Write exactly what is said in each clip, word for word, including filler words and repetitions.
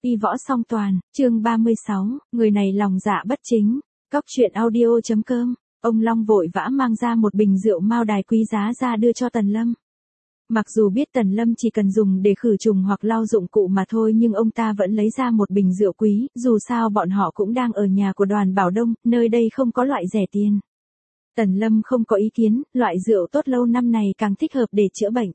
Y võ song toàn, chương ba mươi sáu, người này lòng dạ bất chính. Cóc truyện audio chấm com. Ông Long vội vã mang ra một bình rượu mao đài quý giá ra đưa cho Tần Lâm. Mặc dù biết Tần Lâm chỉ cần dùng để khử trùng hoặc lau dụng cụ mà thôi, nhưng ông ta vẫn lấy ra một bình rượu quý, dù sao bọn họ cũng đang ở nhà của Đoàn Bảo Đông, nơi đây không có loại rẻ tiền. Tần Lâm không có ý kiến, loại rượu tốt lâu năm này càng thích hợp để chữa bệnh.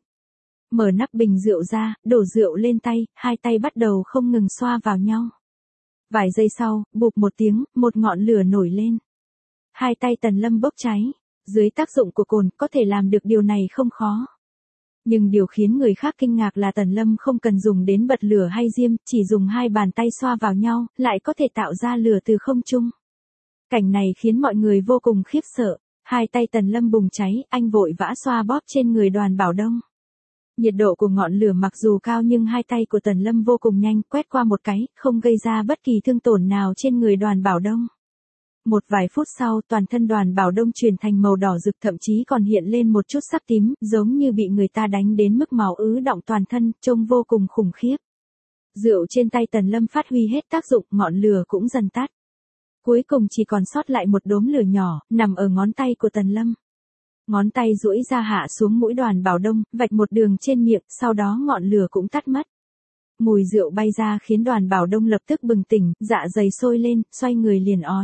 Mở nắp bình rượu ra, đổ rượu lên tay, hai tay bắt đầu không ngừng xoa vào nhau. Vài giây sau, bụp một tiếng, một ngọn lửa nổi lên. Hai tay Tần Lâm bốc cháy. Dưới tác dụng của cồn, có thể làm được điều này không khó. Nhưng điều khiến người khác kinh ngạc là Tần Lâm không cần dùng đến bật lửa hay diêm, chỉ dùng hai bàn tay xoa vào nhau, lại có thể tạo ra lửa từ không trung. Cảnh này khiến mọi người vô cùng khiếp sợ. Hai tay Tần Lâm bùng cháy, anh vội vã xoa bóp trên người Đoàn Bảo Đông. Nhiệt độ của ngọn lửa mặc dù cao nhưng hai tay của Tần Lâm vô cùng nhanh, quét qua một cái, không gây ra bất kỳ thương tổn nào trên người Đoàn Bảo Đông. Một vài phút sau, toàn thân Đoàn Bảo Đông chuyển thành màu đỏ rực, thậm chí còn hiện lên một chút sắc tím, giống như bị người ta đánh đến mức máu ứ đọng toàn thân, trông vô cùng khủng khiếp. Rượu trên tay Tần Lâm phát huy hết tác dụng, ngọn lửa cũng dần tắt. Cuối cùng chỉ còn sót lại một đốm lửa nhỏ, nằm ở ngón tay của Tần Lâm. Ngón tay duỗi ra hạ xuống mũi Đoàn Bảo Đông, vạch một đường trên miệng, sau đó ngọn lửa cũng tắt mất. Mùi rượu bay ra khiến Đoàn Bảo Đông lập tức bừng tỉnh, dạ dày sôi lên, xoay người liền ói.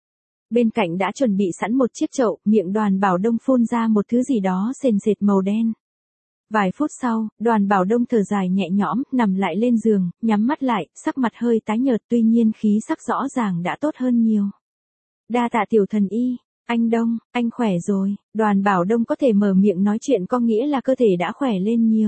Bên cạnh đã chuẩn bị sẵn một chiếc chậu, miệng Đoàn Bảo Đông phun ra một thứ gì đó sền sệt màu đen. Vài phút sau, Đoàn Bảo Đông thở dài nhẹ nhõm, nằm lại lên giường, nhắm mắt lại, sắc mặt hơi tái nhợt, tuy nhiên khí sắc rõ ràng đã tốt hơn nhiều. Đa tạ tiểu thần y. Anh Đông, anh khỏe rồi. Đoàn Bảo Đông có thể mở miệng nói chuyện có nghĩa là cơ thể đã khỏe lên nhiều.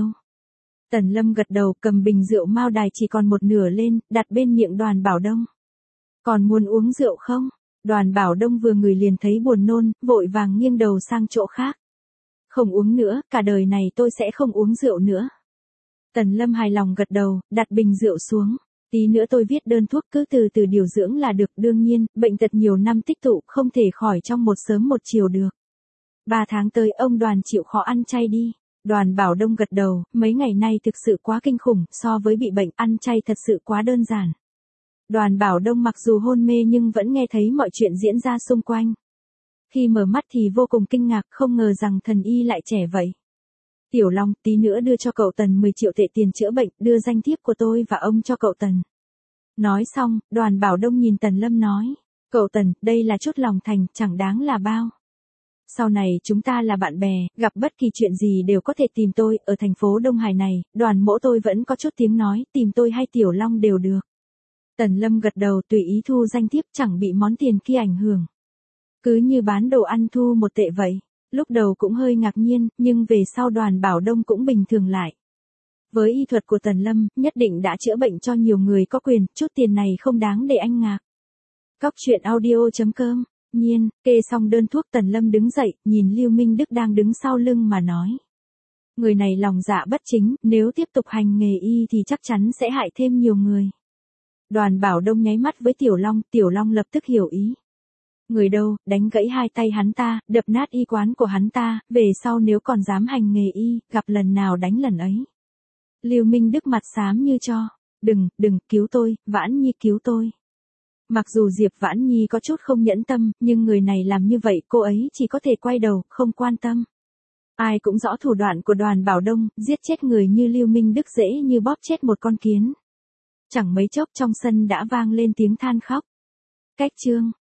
Tần Lâm gật đầu, cầm bình rượu mao đài chỉ còn một nửa lên, đặt bên miệng Đoàn Bảo Đông. Còn muốn uống rượu không? Đoàn Bảo Đông vừa ngửi liền thấy buồn nôn, vội vàng nghiêng đầu sang chỗ khác. Không uống nữa, cả đời này tôi sẽ không uống rượu nữa. Tần Lâm hài lòng gật đầu, đặt bình rượu xuống. Tí nữa tôi viết đơn thuốc, cứ từ từ điều dưỡng là được. Đương nhiên, bệnh tật nhiều năm tích tụ không thể khỏi trong một sớm một chiều được. Ba tháng tới ông Đoàn chịu khó ăn chay đi. Đoàn Bảo Đông gật đầu, mấy ngày nay thực sự quá kinh khủng, so với bị bệnh, ăn chay thật sự quá đơn giản. Đoàn Bảo Đông mặc dù hôn mê nhưng vẫn nghe thấy mọi chuyện diễn ra xung quanh. Khi mở mắt thì vô cùng kinh ngạc, không ngờ rằng thần y lại trẻ vậy. Tiểu Long, tí nữa đưa cho cậu Tần mười triệu tệ tiền chữa bệnh, đưa danh thiếp của tôi và ông cho cậu Tần. Nói xong, Đoàn Bảo Đông nhìn Tần Lâm nói, cậu Tần, đây là chút lòng thành, chẳng đáng là bao. Sau này chúng ta là bạn bè, gặp bất kỳ chuyện gì đều có thể tìm tôi, ở thành phố Đông Hải này, Đoàn mỗ tôi vẫn có chút tiếng nói, tìm tôi hay Tiểu Long đều được. Tần Lâm gật đầu, tùy ý thu danh thiếp, chẳng bị món tiền kia ảnh hưởng. Cứ như bán đồ ăn thu một tệ vậy. Lúc đầu cũng hơi ngạc nhiên, nhưng về sau Đoàn Bảo Đông cũng bình thường lại. Với y thuật của Tần Lâm, nhất định đã chữa bệnh cho nhiều người có quyền, chút tiền này không đáng để anh ngạc. Cóc truyện audio chấm com. Nhiên, kê xong đơn thuốc, Tần Lâm đứng dậy, nhìn Lưu Minh Đức đang đứng sau lưng mà nói. Người này lòng dạ bất chính, nếu tiếp tục hành nghề y thì chắc chắn sẽ hại thêm nhiều người. Đoàn Bảo Đông nháy mắt với Tiểu Long, Tiểu Long lập tức hiểu ý. Người đâu, đánh gãy hai tay hắn ta, đập nát y quán của hắn ta, về sau nếu còn dám hành nghề y, gặp lần nào đánh lần ấy. Lưu Minh Đức mặt xám như cho, đừng, đừng, cứu tôi, Vãn Nhi cứu tôi. Mặc dù Diệp Vãn Nhi có chút không nhẫn tâm, nhưng người này làm như vậy cô ấy chỉ có thể quay đầu, không quan tâm. Ai cũng rõ thủ đoạn của Đoàn Bảo Đông, giết chết người như Lưu Minh Đức dễ như bóp chết một con kiến. Chẳng mấy chốc trong sân đã vang lên tiếng than khóc. Cách chương